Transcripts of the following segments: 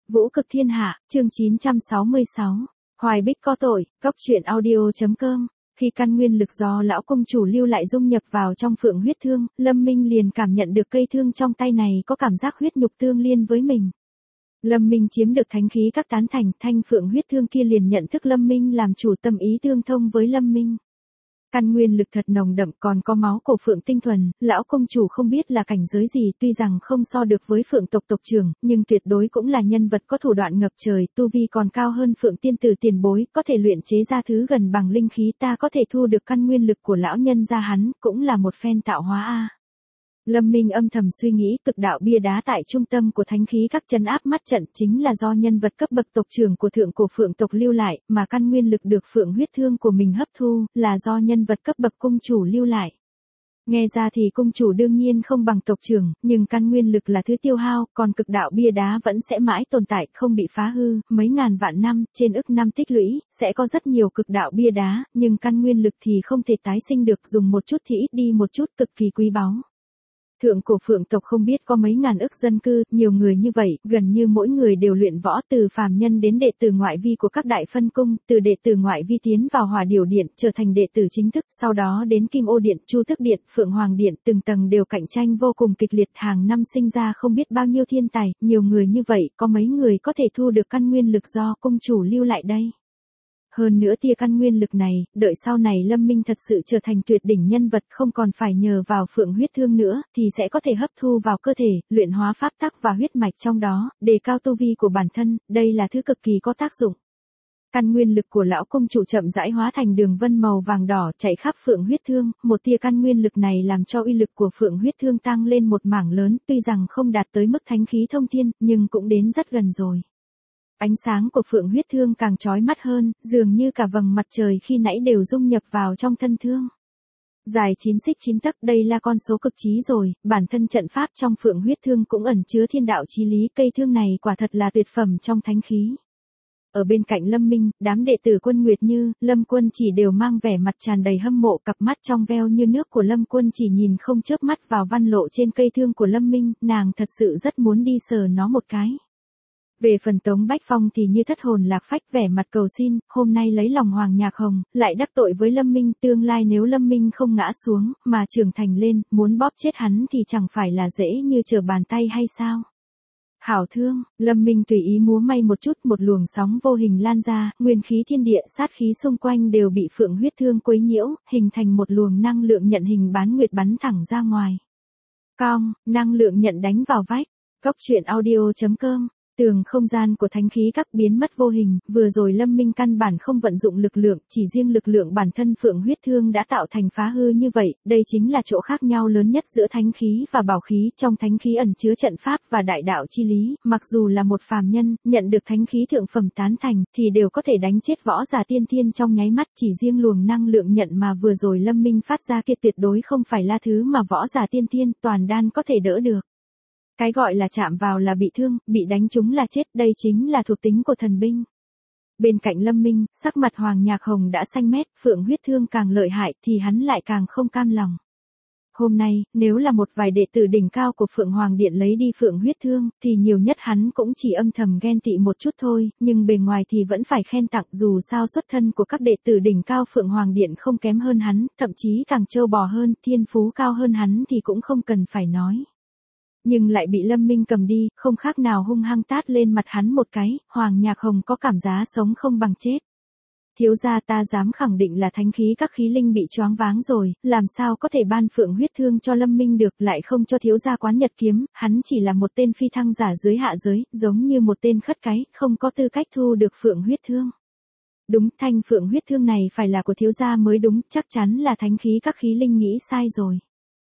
Vũ cực thiên hạ, chương 966. Hoài Bích có tội, Cốc truyện audio.com. Khi căn nguyên lực do lão công chủ lưu lại dung nhập vào trong phượng huyết thương, Lâm Minh liền cảm nhận được cây thương trong tay này có cảm giác huyết nhục tương liên với mình. Lâm Minh chiếm được thánh khí các tán thành, thanh phượng huyết thương kia liền nhận thức Lâm Minh làm chủ, tâm ý tương thông với Lâm Minh. Căn nguyên lực thật nồng đậm, còn có máu cổ phượng tinh thuần, lão công chủ không biết là cảnh giới gì, tuy rằng không so được với phượng tộc tộc trưởng, nhưng tuyệt đối cũng là nhân vật có thủ đoạn ngập trời, tu vi còn cao hơn phượng tiên tử tiền bối, có thể luyện chế ra thứ gần bằng linh khí, ta có thể thu được căn nguyên lực của lão nhân gia hắn, cũng là một phen tạo hóa a. Lâm Minh âm thầm suy nghĩ, cực đạo bia đá tại trung tâm của thánh khí các chân áp mắt trận chính là do nhân vật cấp bậc tộc trưởng của thượng cổ phượng tộc lưu lại, mà căn nguyên lực được phượng huyết thương của mình hấp thu, là do nhân vật cấp bậc cung chủ lưu lại. Nghe ra thì cung chủ đương nhiên không bằng tộc trưởng, nhưng căn nguyên lực là thứ tiêu hao, còn cực đạo bia đá vẫn sẽ mãi tồn tại, không bị phá hư, mấy ngàn vạn năm, trên ức năm tích lũy, sẽ có rất nhiều cực đạo bia đá, nhưng căn nguyên lực thì không thể tái sinh được, dùng một chút thì ít đi một chút, cực kỳ quý báu. Thượng cổ phượng tộc không biết có mấy ngàn ức dân cư, nhiều người như vậy, gần như mỗi người đều luyện võ, từ phàm nhân đến đệ tử ngoại vi của các đại phân cung, từ đệ tử ngoại vi tiến vào Hỏa Điểu Điện, trở thành đệ tử chính thức, sau đó đến Kim Ô Điện, Chu Tước Điện, Phượng Hoàng Điện, từng tầng đều cạnh tranh vô cùng kịch liệt, hàng năm sinh ra không biết bao nhiêu thiên tài, nhiều người như vậy, có mấy người có thể thu được căn nguyên lực do cung chủ lưu lại đây. Hơn nữa tia căn nguyên lực này, đợi sau này Lâm Minh thật sự trở thành tuyệt đỉnh nhân vật, không còn phải nhờ vào phượng huyết thương nữa, thì sẽ có thể hấp thu vào cơ thể, luyện hóa pháp tắc và huyết mạch trong đó, đề cao tu vi của bản thân, đây là thứ cực kỳ có tác dụng. Căn nguyên lực của lão công chủ chậm rãi hóa thành đường vân màu vàng đỏ chạy khắp phượng huyết thương, một tia căn nguyên lực này làm cho uy lực của phượng huyết thương tăng lên một mảng lớn, tuy rằng không đạt tới mức thánh khí thông thiên, nhưng cũng đến rất gần rồi. Ánh sáng của phượng huyết thương càng chói mắt hơn, dường như cả vầng mặt trời khi nãy đều dung nhập vào trong thân thương. Dài 9 xích 9 tấc, đây là con số cực trí rồi, bản thân trận pháp trong phượng huyết thương cũng ẩn chứa thiên đạo chí lý, cây thương này quả thật là tuyệt phẩm trong thánh khí. Ở bên cạnh Lâm Minh, đám đệ tử Quân Nguyệt Như, Lâm Quân Chỉ đều mang vẻ mặt tràn đầy hâm mộ, cặp mắt trong veo như nước của Lâm Quân Chỉ nhìn không chớp mắt vào văn lộ trên cây thương của Lâm Minh, nàng thật sự rất muốn đi sờ nó một cái. Về phần Tống Bách Phong thì như thất hồn lạc phách, vẻ mặt cầu xin, hôm nay lấy lòng Hoàng Nhạc Hồng, lại đắc tội với Lâm Minh, tương lai nếu Lâm Minh không ngã xuống, mà trưởng thành lên, muốn bóp chết hắn thì chẳng phải là dễ như trở bàn tay hay sao? Hảo thương, Lâm Minh tùy ý múa may một chút, một luồng sóng vô hình lan ra, nguyên khí thiên địa, sát khí xung quanh đều bị phượng huyết thương quấy nhiễu, hình thành một luồng năng lượng nhận hình bán nguyệt bắn thẳng ra ngoài. Cong, năng lượng nhận đánh vào vách. Cốc truyện audio.com. Tường không gian của thánh khí các biến mất vô hình, vừa rồi Lâm Minh căn bản không vận dụng lực lượng, chỉ riêng lực lượng bản thân phượng huyết thương đã tạo thành phá hư như vậy, đây chính là chỗ khác nhau lớn nhất giữa thánh khí và bảo khí, trong thánh khí ẩn chứa trận pháp và đại đạo chi lý, mặc dù là một phàm nhân, nhận được thánh khí thượng phẩm tán thành, thì đều có thể đánh chết võ giả tiên thiên trong nháy mắt, chỉ riêng luồng năng lượng nhận mà vừa rồi Lâm Minh phát ra kia tuyệt đối không phải là thứ mà võ giả tiên thiên toàn đan có thể đỡ được. Cái gọi là chạm vào là bị thương, bị đánh trúng là chết, đây chính là thuộc tính của thần binh. Bên cạnh Lâm Minh, sắc mặt Hoàng Nhạc Hồng đã xanh mét, phượng huyết thương càng lợi hại thì hắn lại càng không cam lòng. Hôm nay, nếu là một vài đệ tử đỉnh cao của Phượng Hoàng Điện lấy đi phượng huyết thương, thì nhiều nhất hắn cũng chỉ âm thầm ghen tị một chút thôi, nhưng bề ngoài thì vẫn phải khen tặng, dù sao xuất thân của các đệ tử đỉnh cao Phượng Hoàng Điện không kém hơn hắn, thậm chí càng trâu bò hơn, thiên phú cao hơn hắn thì cũng không cần phải nói. Nhưng lại bị Lâm Minh cầm đi, không khác nào hung hăng tát lên mặt hắn một cái, Hoàng Nhạc Hồng có cảm giác sống không bằng chết. Thiếu gia, ta dám khẳng định là thánh khí các khí linh bị choáng váng rồi, làm sao có thể ban phượng huyết thương cho Lâm Minh được, lại không cho thiếu gia Quán Nhật kiếm, hắn chỉ là một tên phi thăng giả dưới hạ giới, giống như một tên khất cái, không có tư cách thu được phượng huyết thương. Đúng, thanh phượng huyết thương này phải là của thiếu gia mới đúng, chắc chắn là thánh khí các khí linh nghĩ sai rồi.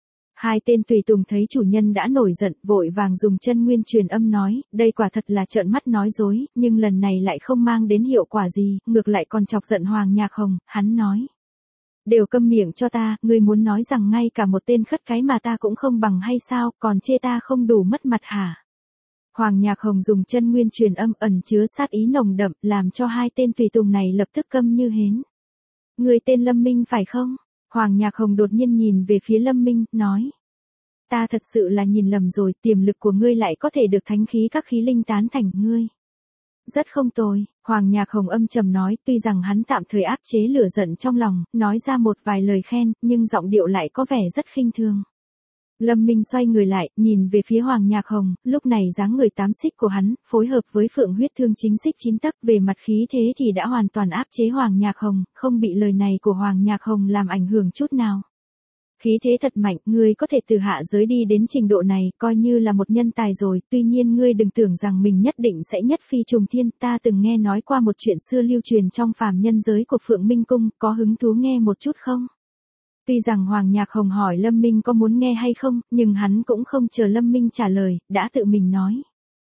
Hai tên tùy tùng thấy chủ nhân đã nổi giận, vội vàng dùng chân nguyên truyền âm nói, đây quả thật là trợn mắt nói dối, nhưng lần này lại không mang đến hiệu quả gì, ngược lại còn chọc giận Hoàng Nhạc Hồng, hắn nói. Đều câm miệng cho ta, ngươi muốn nói rằng ngay cả một tên khất cái mà ta cũng không bằng hay sao, còn chê ta không đủ mất mặt hả? Hoàng Nhạc Hồng dùng chân nguyên truyền âm ẩn chứa sát ý nồng đậm, làm cho hai tên tùy tùng này lập tức câm như hến. Người tên Lâm Minh phải không? Hoàng Nhạc Hồng đột nhiên nhìn về phía Lâm Minh, nói. Ta thật sự là nhìn lầm rồi, tiềm lực của ngươi lại có thể được thánh khí các khí linh tán thành, ngươi. Rất không tồi, Hoàng Nhạc Hồng âm trầm nói, tuy rằng hắn tạm thời áp chế lửa giận trong lòng, nói ra một vài lời khen, nhưng giọng điệu lại có vẻ rất khinh thường. Lâm Minh xoay người lại, nhìn về phía Hoàng Nhạc Hồng, lúc này dáng người 8 xích của hắn, phối hợp với Phượng huyết thương chính xích 9 tấc, về mặt khí thế thì đã hoàn toàn áp chế Hoàng Nhạc Hồng, không bị lời này của Hoàng Nhạc Hồng làm ảnh hưởng chút nào. Khí thế thật mạnh, ngươi có thể từ hạ giới đi đến trình độ này, coi như là một nhân tài rồi, tuy nhiên ngươi đừng tưởng rằng mình nhất định sẽ nhất phi trùng thiên, ta từng nghe nói qua một chuyện xưa lưu truyền trong phàm nhân giới của Phượng Minh Cung, có hứng thú nghe một chút không? Tuy rằng Hoàng Nhạc Hồng hỏi Lâm Minh có muốn nghe hay không, nhưng hắn cũng không chờ Lâm Minh trả lời, đã tự mình nói.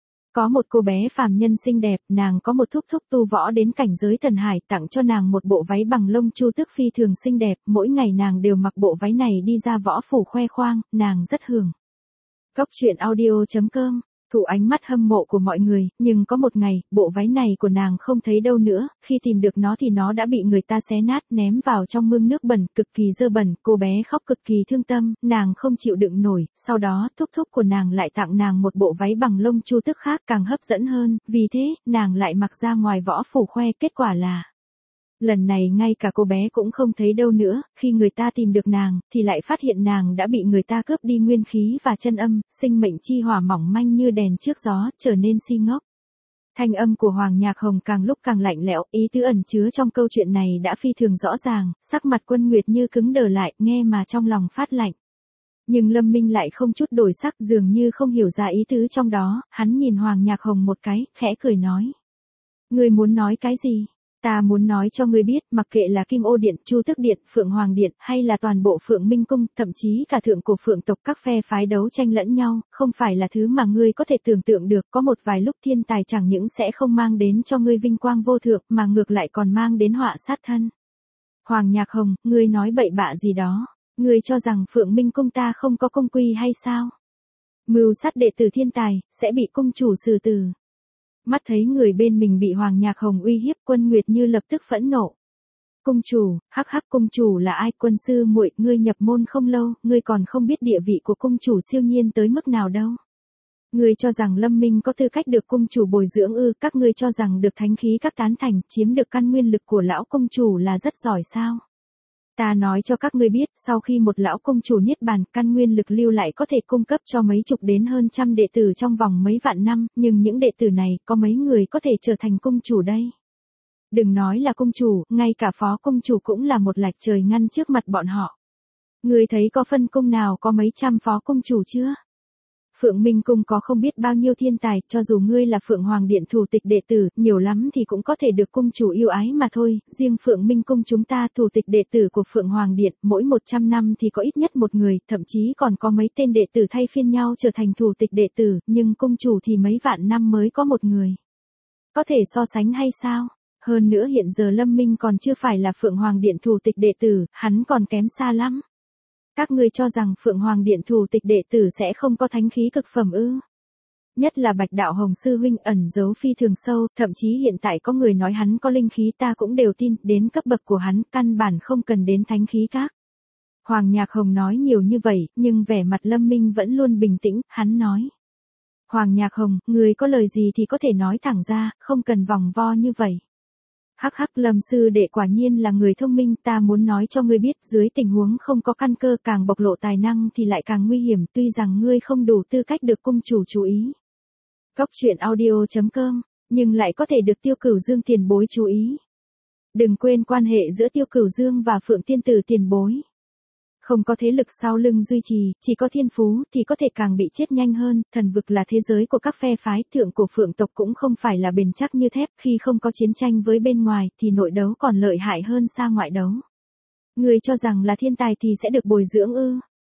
Có một cô bé phàm nhân xinh đẹp, nàng có một thúc thúc tu võ đến cảnh giới thần hải, tặng cho nàng một bộ váy bằng lông chu tước phi thường xinh đẹp, mỗi ngày nàng đều mặc bộ váy này đi ra võ phủ khoe khoang, nàng rất hưởng. Cốc truyện audio.com, thụ ánh mắt hâm mộ của mọi người, nhưng có một ngày, bộ váy này của nàng không thấy đâu nữa, khi tìm được nó thì nó đã bị người ta xé nát, ném vào trong mương nước bẩn, cực kỳ dơ bẩn, cô bé khóc cực kỳ thương tâm, nàng không chịu đựng nổi, sau đó, thúc thúc của nàng lại tặng nàng một bộ váy bằng lông chu tước khác càng hấp dẫn hơn, vì thế, nàng lại mặc ra ngoài võ phủ khoe, kết quả là... Lần này ngay cả cô bé cũng không thấy đâu nữa, khi người ta tìm được nàng, thì lại phát hiện nàng đã bị người ta cướp đi nguyên khí và chân âm, sinh mệnh chi hỏa mỏng manh như đèn trước gió, trở nên si ngốc. Thanh âm của Hoàng Nhạc Hồng càng lúc càng lạnh lẽo, ý tứ ẩn chứa trong câu chuyện này đã phi thường rõ ràng, sắc mặt Quân Nguyệt như cứng đờ lại, nghe mà trong lòng phát lạnh. Nhưng Lâm Minh lại không chút đổi sắc, dường như không hiểu ra ý tứ trong đó, hắn nhìn Hoàng Nhạc Hồng một cái, khẽ cười nói. Ngươi muốn nói cái gì? Ta muốn nói cho ngươi biết, mặc kệ là Kim Ô Điện, Chu Tước Điện, Phượng Hoàng Điện, hay là toàn bộ Phượng Minh Cung, thậm chí cả thượng cổ Phượng tộc, các phe phái đấu tranh lẫn nhau, không phải là thứ mà ngươi có thể tưởng tượng được, có một vài lúc thiên tài chẳng những sẽ không mang đến cho ngươi vinh quang vô thượng, mà ngược lại còn mang đến họa sát thân. Hoàng Nhạc Hồng, ngươi nói bậy bạ gì đó, ngươi cho rằng Phượng Minh Cung ta không có cung quy hay sao? Mưu sát đệ tử thiên tài, sẽ bị cung chủ xử tử. Mắt thấy người bên mình bị Hoàng Nhạc Hồng uy hiếp, Quân Nguyệt Như lập tức phẫn nộ. Cung chủ, hắc hắc, cung chủ là ai? Quân sư muội, ngươi nhập môn không lâu, ngươi còn không biết địa vị của cung chủ siêu nhiên tới mức nào đâu. Ngươi cho rằng Lâm Minh có tư cách được cung chủ bồi dưỡng ư? Các ngươi cho rằng được thánh khí các tán thành, chiếm được căn nguyên lực của lão cung chủ là rất giỏi sao? Ta nói cho các ngươi biết, sau khi một lão cung chủ niết bàn, căn nguyên lực lưu lại có thể cung cấp cho mấy chục đến hơn trăm đệ tử trong vòng mấy vạn năm, nhưng những đệ tử này, có mấy người có thể trở thành cung chủ đây? Đừng nói là cung chủ, ngay cả phó cung chủ cũng là một lạch trời ngăn trước mặt bọn họ. Ngươi thấy có phân cung nào có mấy trăm phó cung chủ chưa? Phượng Minh Cung có không biết bao nhiêu thiên tài, cho dù ngươi là Phượng Hoàng Điện thủ tịch đệ tử, nhiều lắm thì cũng có thể được cung chủ yêu ái mà thôi, riêng Phượng Minh Cung chúng ta thủ tịch đệ tử của Phượng Hoàng Điện, mỗi 100 năm thì có ít nhất một người, thậm chí còn có mấy tên đệ tử thay phiên nhau trở thành thủ tịch đệ tử, nhưng cung chủ thì mấy vạn năm mới có một người. Có thể so sánh hay sao? Hơn nữa hiện giờ Lâm Minh còn chưa phải là Phượng Hoàng Điện thủ tịch đệ tử, hắn còn kém xa lắm. Các ngươi cho rằng Phượng Hoàng Điện thủ tịch đệ tử sẽ không có thánh khí cực phẩm ư? Nhất là Bạch Đạo Hồng sư huynh ẩn giấu phi thường sâu, thậm chí hiện tại có người nói hắn có linh khí, ta cũng đều tin, đến cấp bậc của hắn, căn bản không cần đến thánh khí các. Hoàng Nhạc Hồng nói nhiều như vậy, nhưng vẻ mặt Lâm Minh vẫn luôn bình tĩnh, hắn nói. Hoàng Nhạc Hồng, người có lời gì thì có thể nói thẳng ra, không cần vòng vo như vậy. Hắc hắc, Lâm sư đệ quả nhiên là người thông minh, ta muốn nói cho ngươi biết, dưới tình huống không có căn cơ, càng bộc lộ tài năng thì lại càng nguy hiểm, tuy rằng ngươi không đủ tư cách được cung chủ chú ý. Cốc truyện audio.com, nhưng lại có thể được Tiêu Cửu Dương tiền bối chú ý. Đừng quên quan hệ giữa Tiêu Cửu Dương và Phượng Tiên Tử tiền bối. Không có thế lực sau lưng duy trì, chỉ có thiên phú thì có thể càng bị chết nhanh hơn, thần vực là thế giới của các phe phái, thượng cổ Phượng tộc cũng không phải là bền chắc như thép, khi không có chiến tranh với bên ngoài thì nội đấu còn lợi hại hơn xa ngoại đấu. Người cho rằng là thiên tài thì sẽ được bồi dưỡng ư?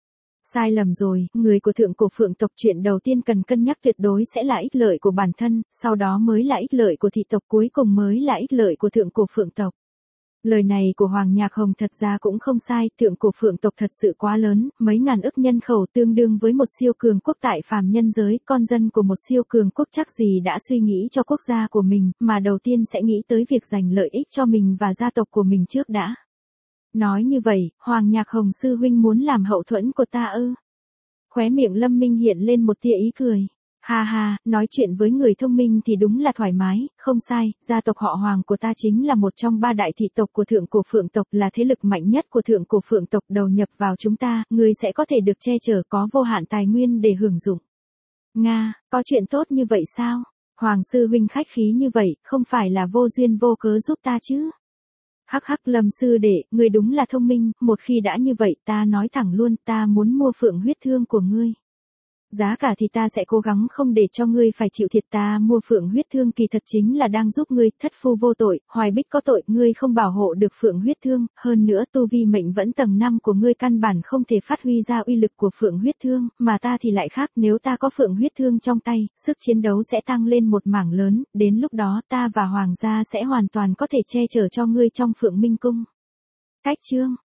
Sai lầm rồi, người của thượng cổ Phượng tộc chuyện đầu tiên cần cân nhắc tuyệt đối sẽ là ích lợi của bản thân, sau đó mới là ích lợi của thị tộc, cuối cùng mới là ích lợi của thượng cổ Phượng tộc. Lời này của Hoàng Nhạc Hồng thật ra cũng không sai, thượng cổ Phượng tộc thật sự quá lớn, mấy ngàn ức nhân khẩu tương đương với một siêu cường quốc tại phàm nhân giới, con dân của một siêu cường quốc chắc gì đã suy nghĩ cho quốc gia của mình, mà đầu tiên sẽ nghĩ tới việc giành lợi ích cho mình và gia tộc của mình trước đã. Nói như vậy, Hoàng Nhạc Hồng sư huynh muốn làm hậu thuẫn của ta ư? Khóe miệng Lâm Minh hiện lên một tia ý cười. Ha ha, nói chuyện với người thông minh thì đúng là thoải mái, không sai, gia tộc họ Hoàng của ta chính là một trong 3 đại thị tộc của thượng cổ Phượng tộc, là thế lực mạnh nhất của thượng cổ Phượng tộc, đầu nhập vào chúng ta, ngươi sẽ có thể được che chở, có vô hạn tài nguyên để hưởng dụng. Nga, có chuyện tốt như vậy sao? Hoàng sư huynh khách khí như vậy, không phải là vô duyên vô cớ giúp ta chứ? Hắc hắc, Lâm sư đệ, ngươi đúng là thông minh, một khi đã như vậy ta nói thẳng luôn, ta muốn mua phượng huyết thương của ngươi. Giá cả thì ta sẽ cố gắng không để cho ngươi phải chịu thiệt, ta mua phượng huyết thương kỳ thật chính là đang giúp ngươi, thất phu vô tội, Hoài Bích có tội, ngươi không bảo hộ được phượng huyết thương, hơn nữa tu vi mệnh vẫn tầng 5 của ngươi căn bản không thể phát huy ra uy lực của phượng huyết thương, mà ta thì lại khác, nếu ta có phượng huyết thương trong tay, sức chiến đấu sẽ tăng lên một mảng lớn, đến lúc đó ta và Hoàng gia sẽ hoàn toàn có thể che chở cho ngươi trong Phượng Minh Cung. Cách chương